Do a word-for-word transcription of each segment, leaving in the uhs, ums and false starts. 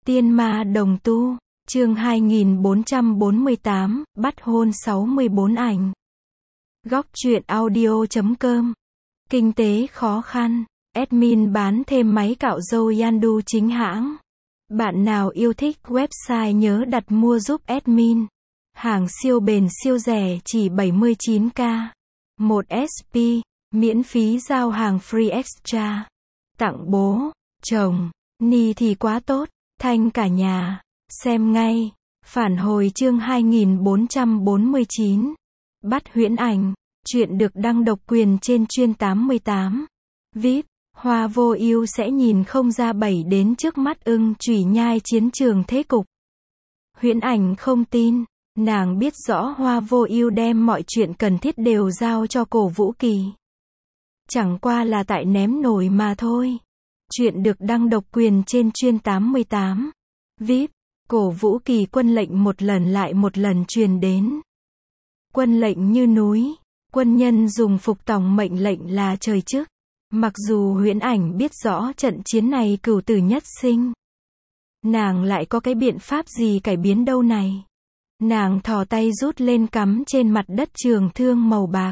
Tiên ma đồng tu, chương hai nghìn bốn trăm bốn mươi tám, bắt hôn sáu mươi bốn ảnh. Góc truyện audio chấm com. Kinh tế khó khăn, admin bán thêm máy cạo râu Yandu chính hãng. Bạn nào yêu thích website nhớ đặt mua giúp admin. Hàng siêu bền siêu rẻ chỉ bảy mươi chín k. một ét pê, miễn phí giao hàng free extra. Tặng bố, chồng, ni thì quá tốt, thanh cả nhà. Xem ngay. Phản hồi chương hai nghìn bốn trăm bốn mươi chín. Bắt huyễn ảnh. Chuyện được đăng độc quyền trên chuyên tám mươi tám. vê i pê, Hoa Vô Ưu sẽ nhìn không ra bảy đến trước mắt ưng chủy nhai chiến trường thế cục. Huyễn ảnh không tin. Nàng biết rõ Hoa Vô Ưu đem mọi chuyện cần thiết đều giao cho Cổ Vũ Kỳ. Chẳng qua là tại ném nổi mà thôi. Chuyện được đăng độc quyền trên chuyên tám mươi tám. vê i pê, Cổ Vũ Kỳ quân lệnh một lần lại một lần truyền đến. Quân lệnh như núi. Quân nhân dùng phục tòng mệnh lệnh là trời chức. Mặc dù huyễn ảnh biết rõ trận chiến này cửu tử nhất sinh. Nàng lại có cái biện pháp gì cải biến đâu này. Nàng thò tay rút lên cắm trên mặt đất trường thương màu bạc.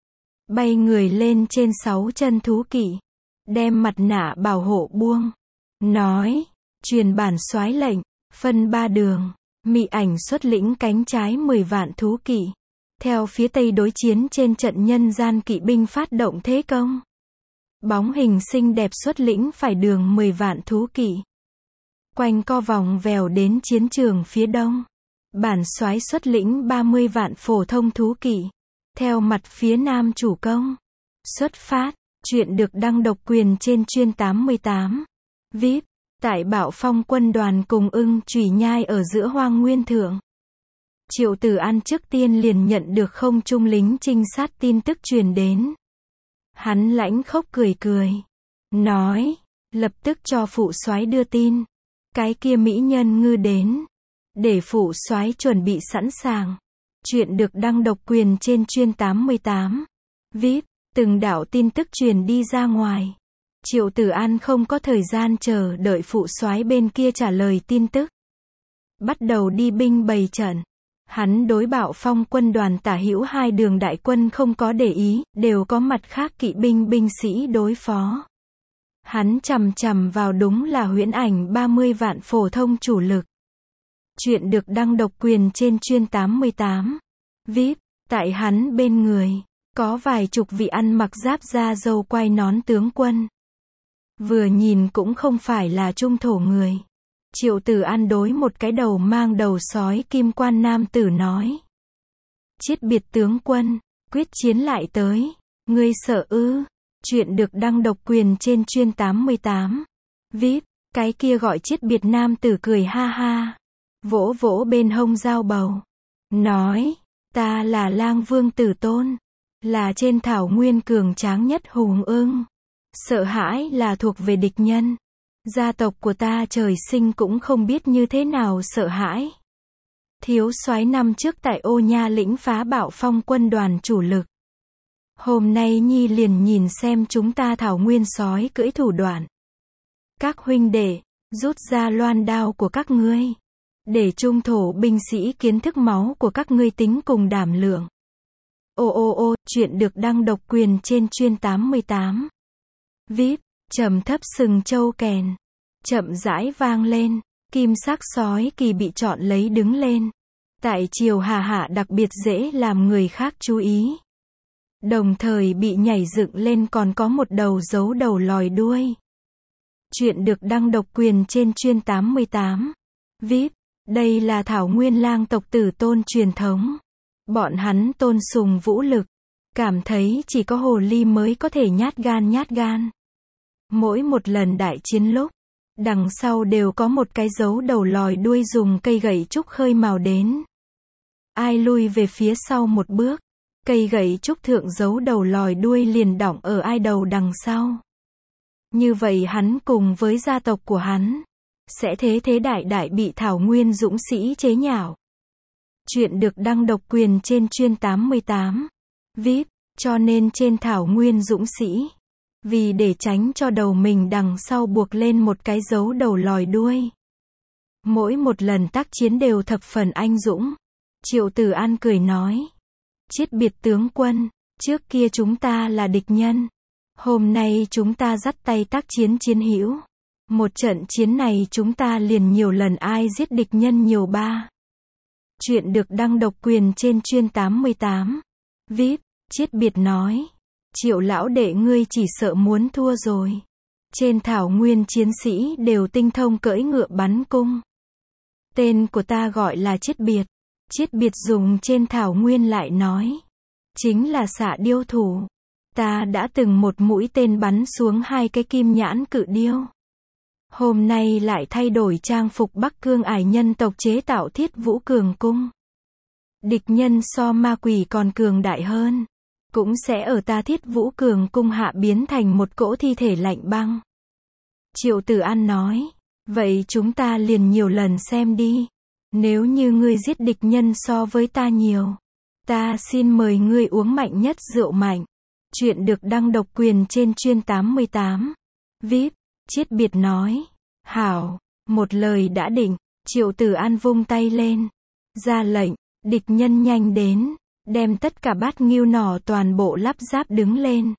Bay người lên trên sáu chân thú kỵ. Đem mặt nạ bảo hộ buông. Nói. Truyền bản soái lệnh. Phân ba đường. Mị ảnh xuất lĩnh cánh trái mười vạn thú kỵ. Theo phía tây đối chiến trên trận nhân gian kỵ binh phát động thế công. Bóng hình xinh đẹp xuất lĩnh phải đường mười vạn thú kỵ. Quanh co vòng vèo đến chiến trường phía đông. Bản soái xuất lĩnh ba mươi vạn phổ thông thú kỵ. Theo mặt phía nam chủ công. Xuất phát. Chuyện được đăng độc quyền trên chuyên tám mươi tám. vê i pê. Tại Bạo Phong quân đoàn cùng ưng chủy nhai ở giữa hoang nguyên thượng. Triệu Tử An trước tiên liền nhận được không trung lính trinh sát tin tức truyền đến. Hắn lãnh khốc cười cười. Nói. Lập tức cho phụ soái đưa tin. Cái kia mỹ nhân ngư đến. Để phụ soái chuẩn bị sẵn sàng. Chuyện được đăng độc quyền trên chuyên tám mươi tám. vê i pê. Từng đạo tin tức truyền đi ra ngoài. Triệu Tử An không có thời gian chờ đợi phụ soái bên kia trả lời tin tức. Bắt đầu đi binh bày trận. Hắn đối Bạo Phong quân đoàn tả hữu hai đường đại quân không có để ý, đều có mặt khác kỵ binh binh sĩ đối phó. Hắn chằm chằm vào đúng là huyễn ảnh ba mươi vạn phổ thông chủ lực. Chuyện được đăng độc quyền trên chuyên tám mươi tám. vê i pê. Tại hắn bên người, có vài chục vị ăn mặc giáp da râu quai nón tướng quân. Vừa nhìn cũng không phải là trung thổ người. Triệu Tử An đối một cái đầu mang đầu sói kim quan nam tử nói. Chiết biệt tướng quân, quyết chiến lại tới. Ngươi sợ ư? Chuyện được đăng độc quyền trên chuyên tám mươi tám. vê i pê. Cái kia gọi chiết biệt nam tử cười ha ha. Vỗ vỗ bên hông dao bầu. Nói. Ta là Lang Vương Tử Tôn. Là trên thảo nguyên cường tráng nhất hùng ưng. Sợ hãi là thuộc về địch nhân. Gia tộc của ta trời sinh cũng không biết như thế nào sợ hãi. Thiếu soái năm trước tại Ô Nha lĩnh phá Bạo Phong quân đoàn chủ lực. Hôm nay nhi liền nhìn xem chúng ta thảo nguyên sói cưỡi thủ đoạn. Các huynh đệ, rút ra loan đao của các ngươi. Để trung thổ binh sĩ kiến thức máu của các ngươi tính cùng đảm lượng. Ô ô ô, chuyện được đăng độc quyền trên chuyên tám mươi tám. vê i pê. Trầm thấp sừng châu kèn. Chậm rãi vang lên. Kim sắc sói kỳ bị chọn lấy đứng lên. Tại chiều hà hạ đặc biệt dễ làm người khác chú ý. Đồng thời bị nhảy dựng lên còn có một đầu dấu đầu lòi đuôi. Chuyện được đăng độc quyền trên chuyên tám mươi tám. vê i pê. Đây là thảo nguyên lang tộc Tử Tôn truyền thống. Bọn hắn tôn sùng vũ lực. Cảm thấy chỉ có hồ ly mới có thể nhát gan nhát gan. Mỗi một lần đại chiến lúc, đằng sau đều có một cái dấu đầu lòi đuôi dùng cây gậy trúc khơi mào đến. Ai lui về phía sau một bước, cây gậy trúc thượng dấu đầu lòi đuôi liền đọng ở ai đầu đằng sau. Như vậy hắn cùng với gia tộc của hắn, sẽ thế thế đại đại bị thảo nguyên dũng sĩ chế nhạo. Chuyện được đăng độc quyền trên chuyên tám mươi tám. vê i pê, cho nên trên thảo nguyên dũng sĩ. Vì để tránh cho đầu mình đằng sau buộc lên một cái dấu đầu lòi đuôi. Mỗi một lần tác chiến đều thập phần anh dũng. Triệu Tử An cười nói. Chiết biệt tướng quân, trước kia chúng ta là địch nhân. Hôm nay chúng ta dắt tay tác chiến chiến hữu. Một trận chiến này chúng ta liền nhiều lần ai giết địch nhân nhiều ba. Chuyện được đăng độc quyền trên chuyên tám mươi tám. vê i pê, Chiết biệt nói. Triệu lão đệ ngươi chỉ sợ muốn thua rồi. Trên thảo nguyên chiến sĩ đều tinh thông cưỡi ngựa bắn cung. Tên của ta gọi là Chiết biệt. Chiết biệt dùng trên thảo nguyên lại nói. Chính là xạ điêu thủ. Ta đã từng một mũi tên bắn xuống hai cái kim nhãn cự điêu. Hôm nay lại thay đổi trang phục Bắc Cương ải nhân tộc chế tạo Thiết Vũ Cường cung. Địch nhân so ma quỷ còn cường đại hơn. Cũng sẽ ở ta Thiết Vũ Cường cung hạ biến thành một cỗ thi thể lạnh băng. Triệu Tử An nói. Vậy chúng ta liền nhiều lần xem đi. Nếu như ngươi giết địch nhân so với ta nhiều. Ta xin mời ngươi uống mạnh nhất rượu mạnh. Chuyện được đăng độc quyền trên chuyên tám mươi tám. vê i pê, Chiết biệt nói. Hảo, một lời đã định. Triệu Tử An vung tay lên. Ra lệnh, địch nhân nhanh đến. Đem tất cả bát ngưu nỏ toàn bộ lắp ráp đứng lên.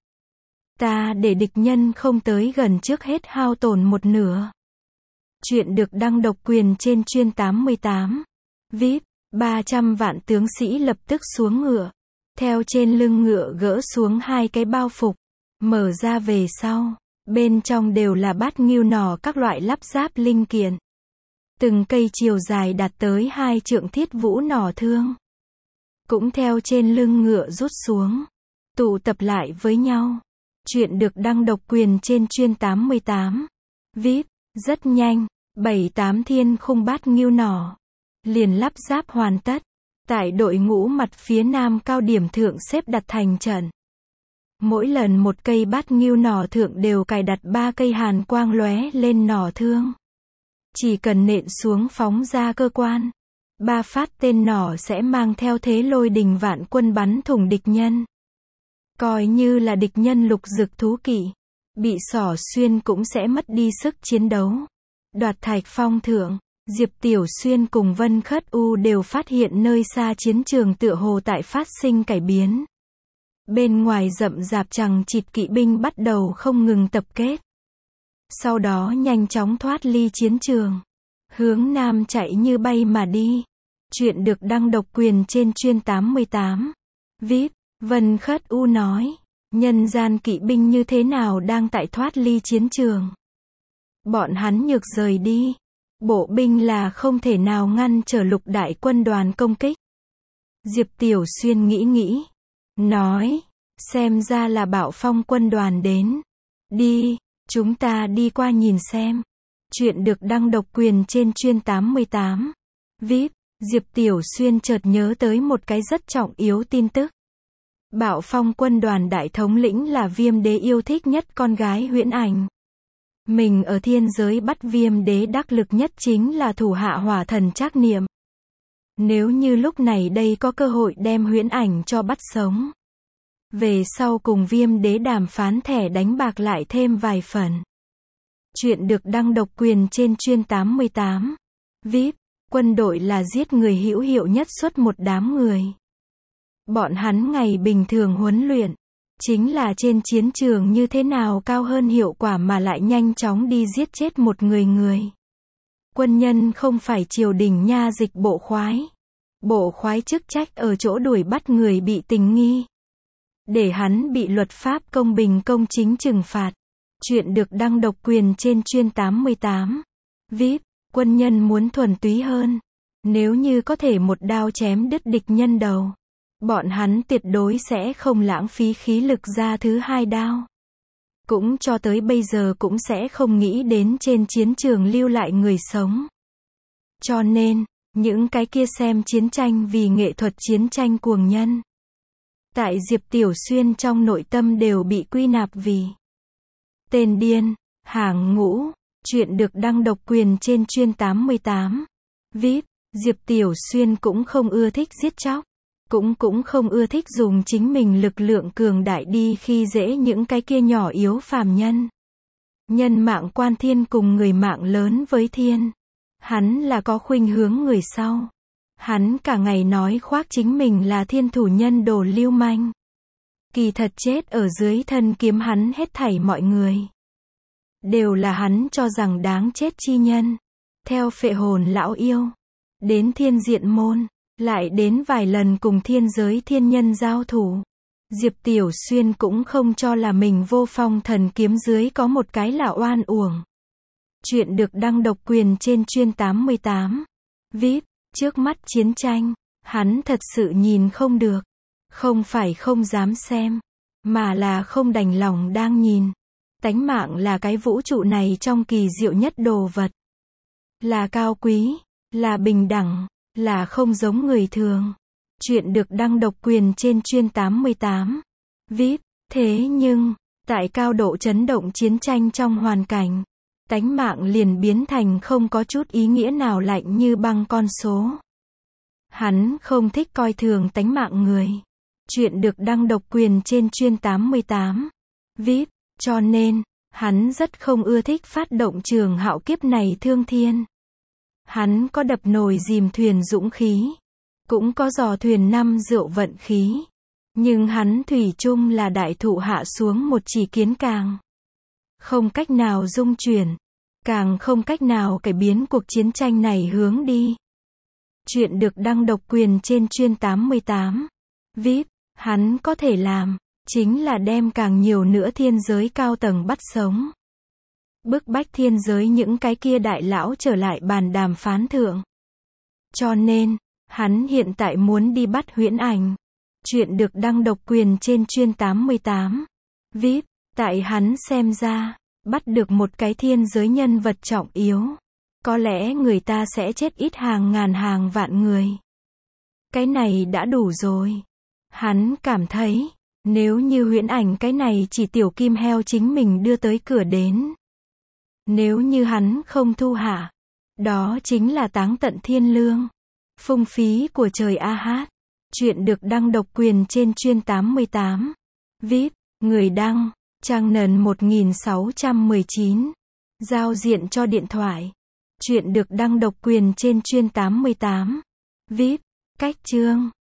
Ta để địch nhân không tới gần trước hết hao tổn một nửa. Chuyện được đăng độc quyền trên chuyên tám mươi tám. vê i pê, ba trăm vạn tướng sĩ lập tức xuống ngựa. Theo trên lưng ngựa gỡ xuống hai cái bao phục. Mở ra về sau. Bên trong đều là bát ngưu nỏ các loại lắp ráp linh kiện. Từng cây chiều dài đạt tới hai trượng Thiết Vũ nỏ thương. Cũng theo trên lưng ngựa rút xuống. Tụ tập lại với nhau. Chuyện được đăng độc quyền trên chuyên tám mươi tám. vê i pê, rất nhanh. Bảy tám thiên khung bát ngưu nỏ. Liền lắp ráp hoàn tất. Tại đội ngũ mặt phía nam cao điểm thượng xếp đặt thành trận. Mỗi lần một cây bát ngưu nỏ thượng đều cài đặt ba cây hàn quang lóe lên nỏ thương. Chỉ cần nện xuống phóng ra cơ quan. Ba phát tên nỏ sẽ mang theo thế lôi đình vạn quân bắn thủng địch nhân. Coi như là địch nhân lục dực thú kỵ. Bị xỏ xuyên cũng sẽ mất đi sức chiến đấu. Đoạt Thạch Phong thượng. Diệp Tiểu Xuyên cùng Vân Khất U đều phát hiện nơi xa chiến trường tựa hồ tại phát sinh cải biến. Bên ngoài rậm rạp chằng chịt kỵ binh bắt đầu không ngừng tập kết. Sau đó nhanh chóng thoát ly chiến trường. Hướng nam chạy như bay mà đi. Chuyện được đăng độc quyền trên chuyên tám mươi tám. vê i pê, Vân Khất U nói. Nhân gian kỵ binh như thế nào đang tại thoát ly chiến trường. Bọn hắn nhược rời đi. Bộ binh là không thể nào ngăn trở lục đại quân đoàn công kích. Diệp Tiểu Xuyên nghĩ nghĩ. Nói. Xem ra là Bạo Phong quân đoàn đến. Đi, chúng ta đi qua nhìn xem. Chuyện được đăng độc quyền trên chuyên tám mươi tám. vê i pê, Diệp Tiểu Xuyên chợt nhớ tới một cái rất trọng yếu tin tức. Bạo Phong quân đoàn đại thống lĩnh là Viêm Đế yêu thích nhất con gái Huyễn Ảnh. Mình ở thiên giới bắt Viêm Đế đắc lực nhất chính là thủ hạ Hỏa Thần Trác Niệm. Nếu như lúc này đây có cơ hội đem Huyễn Ảnh cho bắt sống. Về sau cùng Viêm Đế đàm phán thẻ đánh bạc lại thêm vài phần. Chuyện được đăng độc quyền trên chuyên tám mươi tám. vê i pê, quân đội là giết người hữu hiệu nhất suốt một đám người. Bọn hắn ngày bình thường huấn luyện. Chính là trên chiến trường như thế nào cao hơn hiệu quả mà lại nhanh chóng đi giết chết một người người. Quân nhân không phải triều đình nha dịch bộ khoái. Bộ khoái chức trách ở chỗ đuổi bắt người bị tình nghi. Để hắn bị luật pháp công bình công chính trừng phạt. Chuyện được đăng độc quyền trên chuyên tám mươi tám. vê i pê, quân nhân muốn thuần túy hơn. Nếu như có thể một đao chém đứt địch nhân đầu. Bọn hắn tuyệt đối sẽ không lãng phí khí lực ra thứ hai đao. Cũng cho tới bây giờ cũng sẽ không nghĩ đến trên chiến trường lưu lại người sống. Cho nên, những cái kia xem chiến tranh vì nghệ thuật chiến tranh cuồng nhân. Tại Diệp Tiểu Xuyên trong nội tâm đều bị quy nạp vì tên điên, hàng ngũ. Chuyện được đăng độc quyền trên chuyên tám mươi tám. vê i pê, Diệp Tiểu Xuyên cũng không ưa thích giết chóc. Cũng cũng không ưa thích dùng chính mình lực lượng cường đại đi khi dễ những cái kia nhỏ yếu phàm nhân. Nhân mạng quan thiên cùng người mạng lớn với thiên. Hắn là có khuynh hướng người sau. Hắn cả ngày nói khoác chính mình là thiên thủ nhân đồ lưu manh. Kỳ thật chết ở dưới thân kiếm hắn hết thảy mọi người. Đều là hắn cho rằng đáng chết chi nhân. Theo phệ hồn lão yêu. Đến thiên diện môn. Lại đến vài lần cùng thiên giới thiên nhân giao thủ. Diệp Tiểu Xuyên cũng không cho là mình vô phong thần kiếm dưới có một cái là oan uổng. Chuyện được đăng độc quyền trên chuyên tám mươi tám. vê i pê, trước mắt chiến tranh, hắn thật sự nhìn không được. Không phải không dám xem, mà là không đành lòng đang nhìn. Tánh mạng là cái vũ trụ này trong kỳ diệu nhất đồ vật. Là cao quý, là bình đẳng, là không giống người thường. Chuyện được đăng độc quyền trên chuyên tám mươi tám. vê i pê, thế nhưng, tại cao độ chấn động chiến tranh trong hoàn cảnh, tánh mạng liền biến thành không có chút ý nghĩa nào lạnh như băng con số. Hắn không thích coi thường tánh mạng người. Chuyện được đăng độc quyền trên chuyên tám mươi tám. vê i pê, cho nên, hắn rất không ưa thích phát động trường hạo kiếp này thương thiên. Hắn có đập nồi dìm thuyền dũng khí. Cũng có dò thuyền năm rượu vận khí. Nhưng hắn thủy chung là đại thụ hạ xuống một chỉ kiến càng. Không cách nào dung chuyển. Càng không cách nào cải biến cuộc chiến tranh này hướng đi. Chuyện được đăng độc quyền trên chuyên tám mươi tám. vê i pê, hắn có thể làm, chính là đem càng nhiều nữa thiên giới cao tầng bắt sống. Bức bách thiên giới những cái kia đại lão trở lại bàn đàm phán thượng. Cho nên, hắn hiện tại muốn đi bắt Huyễn Ảnh. Chuyện được đăng độc quyền trên chuyên tám mươi tám. vê i pê, tại hắn xem ra, bắt được một cái thiên giới nhân vật trọng yếu. Có lẽ người ta sẽ chết ít hàng ngàn hàng vạn người. Cái này đã đủ rồi. Hắn cảm thấy, nếu như Huyễn Ảnh cái này chỉ tiểu kim heo chính mình đưa tới cửa đến. Nếu như hắn không thu hạ, đó chính là táng tận thiên lương. Phung phí của trời a hát. Chuyện được đăng độc quyền trên chuyên tám mươi tám. vê i pê, người đăng, trang nền một nghìn sáu trăm mười chín. Giao diện cho điện thoại. Chuyện được đăng độc quyền trên chuyên tám mươi tám. vê i pê, cách chương.